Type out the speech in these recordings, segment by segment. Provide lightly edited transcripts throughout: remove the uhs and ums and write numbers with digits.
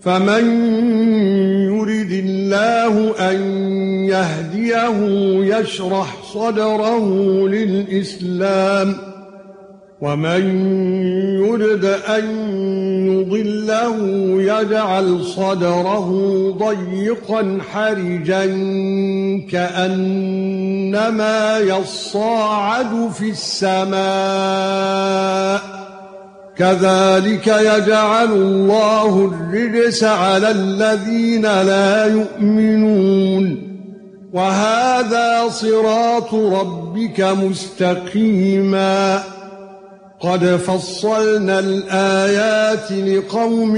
فمن يرد الله أن يهديه يشرح صدره للإسلام ومن يرد أن يضله يجعل صدره ضيقا حرجا كأنما يصاعد في السماء كذلك يجعل الله الرجس على الذين لا يؤمنون وهذا صراط ربك مستقيما قد فصلنا الآيات لقوم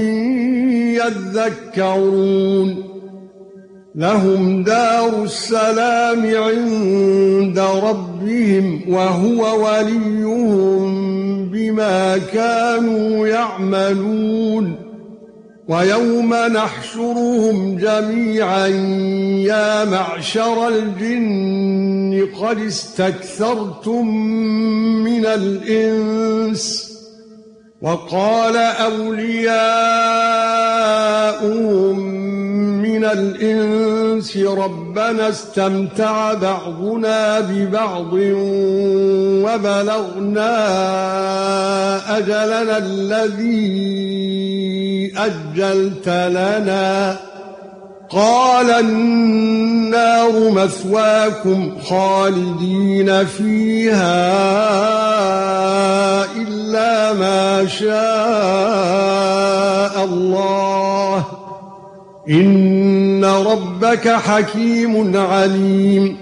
يذكرون لهم دار السلام عند ربهم وهو وليهم بما كانوا يعملون ويوم نحشرهم جميعا يا معشر الجن قد استكثرتم من الإنس وقال أولياؤهم من الإنس ربنا استمتع بعضنا ببعض وبلغنا أجلنا الذي أجلت لنا قال النار مثواكم خالدين فيها إلا ما شاء الله إن ربك حكيم عليم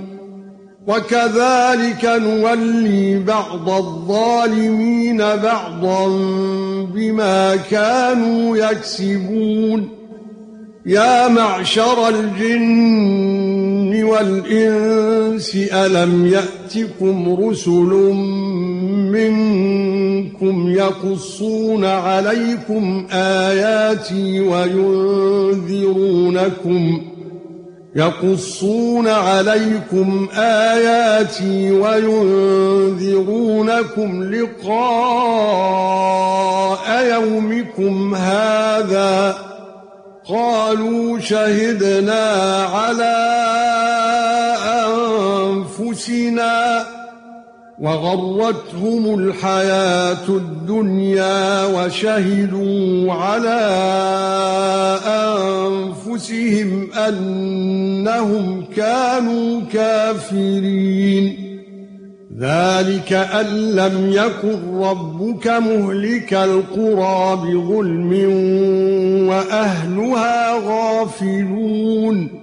وكذلك نولي بعض الظالمين بعضا بما كانوا يكسبون يا معشر الجن والإنس ألم يأتكم رسل منكم يقصون عليكم آياتي وينذرونكم لقاء يومكم هذا قالوا شهدنا على أنفسنا وغرتهم الحياة الدنيا وشهدوا على أنفسهم أنهم كانوا كافرين ذلك أن لم يكن ربك مهلك القرى بظلم وأهلها غافلون